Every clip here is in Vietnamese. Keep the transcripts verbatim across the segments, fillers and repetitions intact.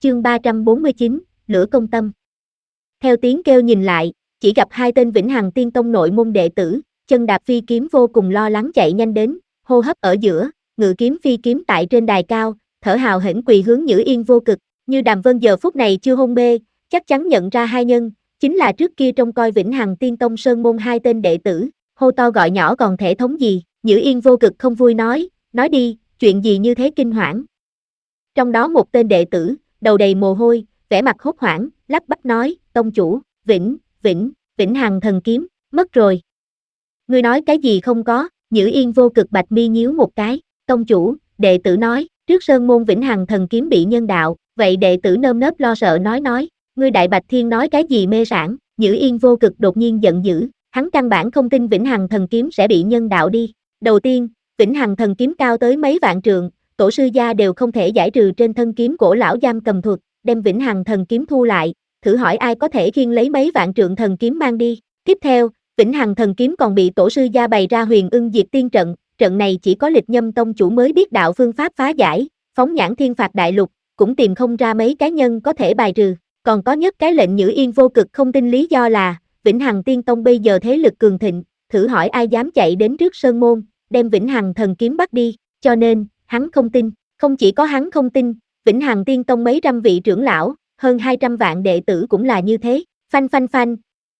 Chương ba trăm bốn mươi chín, Lửa công tâm. Theo tiếng kêu nhìn lại, chỉ gặp hai tên Vĩnh Hằng Tiên Tông nội môn đệ tử, chân đạp phi kiếm vô cùng lo lắng chạy nhanh đến, hô hấp ở giữa, ngự kiếm phi kiếm tại trên đài cao, thở hào hĩnh quỳ hướng Nhữ Yên Vô Cực, như Đàm Vân giờ phút này chưa hôn mê, chắc chắn nhận ra hai nhân, chính là trước kia trông coi Vĩnh Hằng Tiên Tông sơn môn hai tên đệ tử, hô to gọi nhỏ còn thể thống gì, Nhữ Yên Vô Cực không vui nói, nói đi, chuyện gì như thế kinh hoảng. Trong đó một tên đệ tử, đầu đầy mồ hôi, vẻ mặt hốt hoảng, lắp bắp nói, tông chủ, Vĩnh, Vĩnh, Vĩnh Hằng thần kiếm, mất rồi. Ngươi nói cái gì không có, Nhữ Yên Vô Cực bạch mi nhíu một cái, tông chủ, đệ tử nói, trước sơn môn Vĩnh Hằng thần kiếm bị nhân đạo, vậy đệ tử nơm nớp lo sợ nói nói, ngươi Đại Bạch Thiên nói cái gì mê sảng, Nhữ Yên Vô Cực đột nhiên giận dữ, hắn căn bản không tin Vĩnh Hằng thần kiếm sẽ bị nhân đạo đi. Đầu tiên, Vĩnh Hằng thần kiếm cao tới mấy vạn trượng, tổ sư gia đều không thể giải trừ trên thân kiếm cổ lão giam cầm thuật, đem Vĩnh Hằng thần kiếm thu lại, thử hỏi ai có thể khiêng lấy mấy vạn trượng thần kiếm mang đi. Tiếp theo, Vĩnh Hằng thần kiếm còn bị tổ sư gia bày ra Huyền Ưng Diệt Tiên trận, trận này chỉ có Lịch Nhâm tông chủ mới biết đạo phương pháp phá giải, phóng nhãn thiên phạt đại lục, cũng tìm không ra mấy cá nhân có thể bài trừ. Còn có nhất cái lệnh Nhữ Yên Vô Cực không tin lý do là, Vĩnh Hằng Tiên Tông bây giờ thế lực cường thịnh, thử hỏi ai dám chạy đến trước sơn môn, đem Vĩnh Hằng thần kiếm bắt đi, cho nên, hắn không tin, không chỉ có hắn không tin, Vĩnh Hằng Tiên Tông mấy trăm vị trưởng lão, hơn hai trăm vạn đệ tử cũng là như thế, phanh phanh phanh.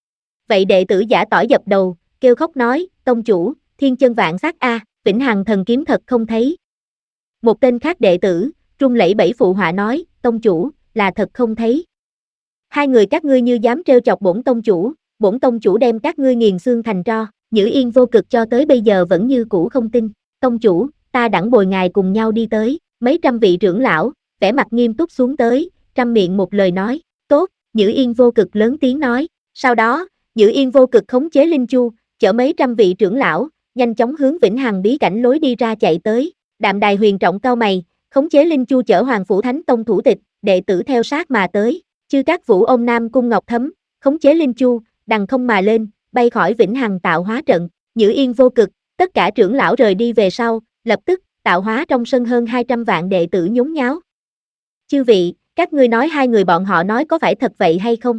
Vậy đệ tử giả tỏi dập đầu, kêu khóc nói, tông chủ, thiên chân vạn sát a, Vĩnh Hằng thần kiếm thật không thấy. Một tên khác đệ tử, run lẩy bẩy phụ họa nói, tông chủ, là thật không thấy. Hai người các ngươi như dám trêu chọc bổn tông chủ, bổn tông chủ đem các ngươi nghiền xương thành tro. Nhữ Yên Vô Cực cho tới bây giờ vẫn như cũ không tin, tông chủ, ta đẳng bồi ngài cùng nhau đi tới, mấy trăm vị trưởng lão, vẻ mặt nghiêm túc xuống tới, trăm miệng một lời nói, tốt, Nhữ Yên Vô Cực lớn tiếng nói, sau đó, Nhữ Yên Vô Cực khống chế Linh Chu, chở mấy trăm vị trưởng lão, nhanh chóng hướng Vĩnh Hằng bí cảnh lối đi ra chạy tới, Đạm Đài Huyền trọng cao mày, khống chế Linh Chu chở Hoàng Phủ Thánh Tông thủ tịch, đệ tử theo sát mà tới, Chư Các Vũ ôm Nam Cung Ngọc Thấm, khống chế Linh Chu, đằng không mà lên, bay khỏi Vĩnh Hằng tạo hóa trận, Nhữ Yên Vô Cực, tất cả trưởng lão rời đi về sau, lập tức, tạo hóa trong sân hơn hai trăm vạn đệ tử nhốn nháo. Chư vị, các ngươi nói hai người bọn họ nói có phải thật vậy hay không?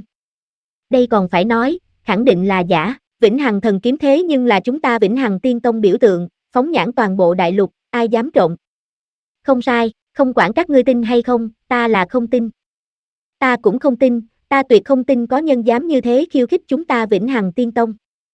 Đây còn phải nói, khẳng định là giả, Vĩnh Hằng thần kiếm thế nhưng là chúng ta Vĩnh Hằng Tiên Tông biểu tượng, phóng nhãn toàn bộ đại lục, ai dám trộn? Không sai, không quản các ngươi tin hay không, ta là không tin. Ta cũng không tin, ta tuyệt không tin có nhân dám như thế khiêu khích chúng ta Vĩnh Hằng Tiên Tông.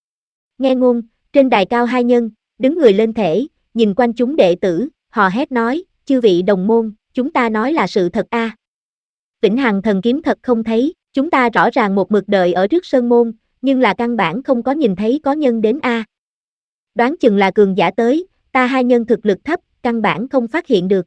Nghe ngôn, trên đài cao hai nhân, đứng người lên thể, nhìn quanh chúng đệ tử, hò hét nói, chư vị đồng môn, chúng ta nói là sự thật a. À. Vĩnh Hằng thần kiếm thật không thấy, chúng ta rõ ràng một mực đợi ở trước sơn môn, nhưng là căn bản không có nhìn thấy có nhân đến a. À. Đoán chừng là cường giả tới, ta hai nhân thực lực thấp, căn bản không phát hiện được.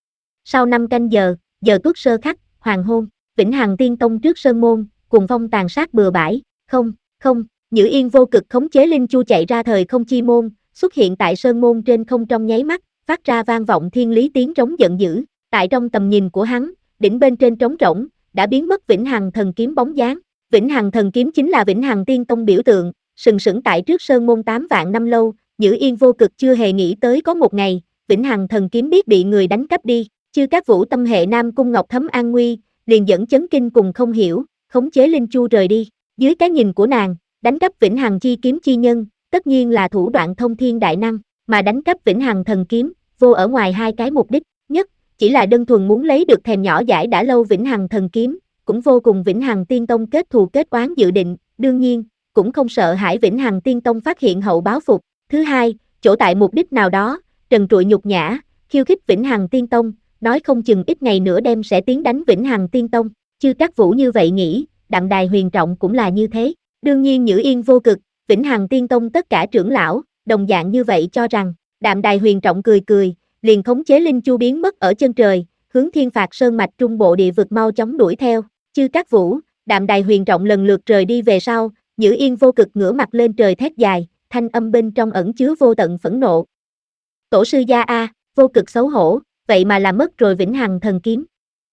Sau năm canh giờ, giờ tuất sơ khắc, hoàng hôn, Vĩnh Hằng Tiên Tông trước sơn môn, cùng phong tàn sát bừa bãi, không, không, Nhữ Yên Vô Cực khống chế Linh Chu chạy ra thời không chi môn, xuất hiện tại sơn môn trên không trong nháy mắt, phát ra vang vọng thiên lý tiếng trống giận dữ, tại trong tầm nhìn của hắn, đỉnh bên trên trống rỗng, đã biến mất Vĩnh Hằng thần kiếm bóng dáng. Vĩnh Hằng thần kiếm chính là Vĩnh Hằng Tiên Tông biểu tượng, sừng sững tại trước sơn môn tám vạn năm lâu, Nhữ Yên Vô Cực chưa hề nghĩ tới có một ngày, Vĩnh Hằng thần kiếm biết bị người đánh cắp đi, Chư Các Vũ tâm hệ Nam Cung Ngọc Thấm an nguy, liền dẫn chấn kinh cùng không hiểu, khống chế Linh Chu rời đi, dưới cái nhìn của nàng, đánh cắp Vĩnh Hằng chi kiếm chi nhân, tất nhiên là thủ đoạn thông thiên đại năng, mà đánh cắp Vĩnh Hằng thần kiếm, vô ở ngoài hai cái mục đích, nhất, chỉ là đơn thuần muốn lấy được thèm nhỏ dãi đã lâu Vĩnh Hằng thần kiếm, cũng vô cùng Vĩnh Hằng Tiên Tông kết thù kết oán dự định, đương nhiên, cũng không sợ hãi Vĩnh Hằng Tiên Tông phát hiện hậu báo phục. Thứ hai, chỗ tại mục đích nào đó, trần trụi nhục nhã, khiêu khích Vĩnh Hằng Tiên Tông, nói không chừng ít ngày nữa đem sẽ tiến đánh Vĩnh Hằng Tiên Tông, Chư Các Vũ như vậy nghĩ, Đạm Đài Huyền trọng cũng là như thế, đương nhiên Nhữ Yên Vô Cực, Vĩnh Hằng Tiên Tông tất cả trưởng lão, đồng dạng như vậy cho rằng, Đạm Đài Huyền trọng cười cười, liền khống chế Linh Chu biến mất ở chân trời, hướng Thiên Phạt Sơn mạch trung bộ địa vực mau chóng đuổi theo, Chư Các Vũ, Đạm Đài Huyền trọng lần lượt rời đi về sau, Nhữ Yên Vô Cực ngửa mặt lên trời thét dài, thanh âm bên trong ẩn chứa vô tận phẫn nộ. Tổ sư gia a, Vô Cực xấu hổ, vậy mà làm mất rồi Vĩnh Hằng thần kiếm.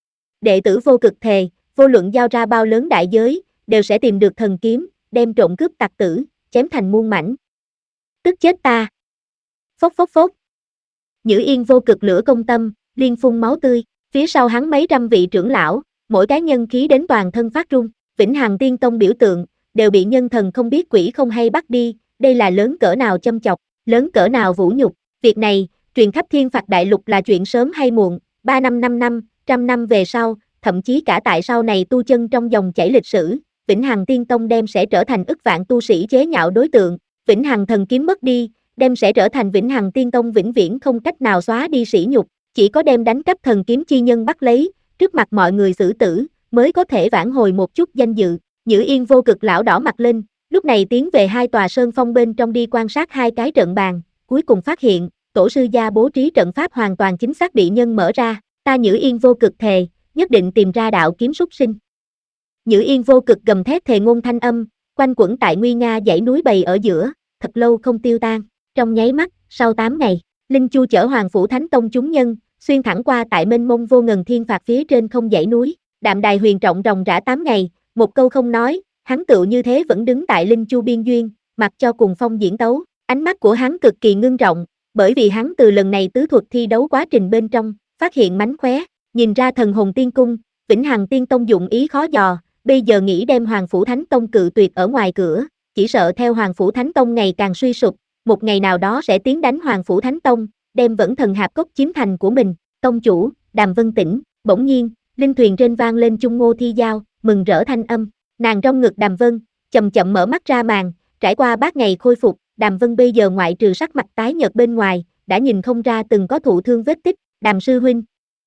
Đệ tử Vô Cực thề, vô luận giao ra bao lớn đại giới, đều sẽ tìm được thần kiếm, đem trộm cướp tặc tử, chém thành muôn mảnh. Tức chết ta. Phốc phốc phốc. Nhữ Yên Vô Cực lửa công tâm, liên phun máu tươi, phía sau hắn mấy trăm vị trưởng lão, mỗi cái nhân khí đến toàn thân phát run, Vĩnh Hằng Tiên Tông biểu tượng, đều bị nhân thần không biết quỷ không hay bắt đi, đây là lớn cỡ nào châm chọc, lớn cỡ nào vũ nhục, việc này, truyền khắp thiên phạt đại lục là chuyện sớm hay muộn, ba năm năm năm, trăm năm về sau, thậm chí cả tại sau này tu chân trong dòng chảy lịch sử, Vĩnh Hằng Tiên Tông đem sẽ trở thành ức vạn tu sĩ chế nhạo đối tượng, Vĩnh Hằng Thần Kiếm mất đi, đem sẽ trở thành Vĩnh Hằng Tiên Tông vĩnh viễn không cách nào xóa đi sỉ nhục, chỉ có đem đánh cắp thần kiếm chi nhân bắt lấy, trước mặt mọi người xử tử, mới có thể vãn hồi một chút danh dự. Nhữ Yên Vô Cực lão đỏ mặt lên, lúc này tiến về hai tòa sơn phong bên trong đi quan sát hai cái trận bàn, cuối cùng phát hiện, tổ sư gia bố trí trận pháp hoàn toàn chính xác bị nhân mở ra, ta Nhữ Yên Vô Cực thề, nhất định tìm ra đạo kiếm súc sinh. Nhữ Yên Vô Cực gầm thét thề ngôn thanh âm, quanh quẩn tại nguy nga dãy núi bầy ở giữa, thật lâu không tiêu tan. Trong nháy mắt, sau tám ngày, Linh Chu chở Hoàng Phủ Thánh Tông chúng nhân, xuyên thẳng qua tại mênh mông vô ngần thiên phạt phía trên không dãy núi, Đạm Đài Huyền trọng ròng rã tám ngày, một câu không nói, hắn tựu như thế vẫn đứng tại Linh Chu biên duyên, mặc cho cùng phong diễn tấu, ánh mắt của hắn cực kỳ ngưng trọng, bởi vì hắn từ lần này tứ thuật thi đấu quá trình bên trong, phát hiện mánh khóe, nhìn ra Thần Hồn Tiên Cung, Vĩnh Hằng Tiên Tông dụng ý khó dò, bây giờ nghĩ đem Hoàng Phủ Thánh Tông cự tuyệt ở ngoài cửa, chỉ sợ theo Hoàng Phủ Thánh Tông ngày càng suy sụp, một ngày nào đó sẽ tiến đánh Hoàng Phủ Thánh Tông, đem Vẫn Thần Hạp Cốc chiếm thành của mình. Tông chủ, Đàm Vân Tĩnh, bỗng nhiên, linh thuyền trên vang lên Chung Ngô Thi Giao, mừng rỡ thanh âm, nàng trong ngực Đàm Vân, chậm chậm mở mắt ra màn, trải qua bát ngày khôi phục, Đàm Vân bây giờ ngoại trừ sắc mặt tái nhợt bên ngoài, đã nhìn không ra từng có thụ thương vết tích, Đàm sư huynh.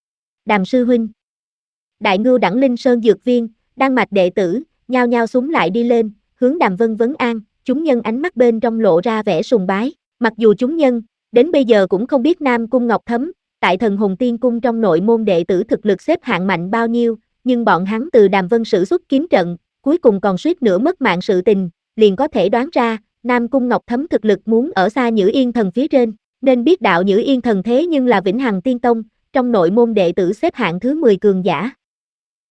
Đàm sư huynh. Đại Ngưu Đẳng Linh Sơn Dược Viên, Đan Mạch đệ tử, nhao nhao súng lại đi lên, hướng Đàm Vân vấn an, chúng nhân ánh mắt bên trong lộ ra vẻ sùng bái, mặc dù chúng nhân, đến bây giờ cũng không biết Nam Cung Ngọc Thấm, tại Thần Hồn Tiên Cung trong nội môn đệ tử thực lực xếp hạng mạnh bao nhiêu, nhưng bọn hắn từ Đàm Vân sử xuất kiếm trận, cuối cùng còn suýt nữa mất mạng sự tình, liền có thể đoán ra, Nam Cung Ngọc Thấm thực lực muốn ở xa Nhữ Yên Thần phía trên, nên biết đạo Nhữ Yên Thần thế nhưng là Vĩnh Hằng Tiên Tông, trong nội môn đệ tử xếp hạng thứ mười cường giả.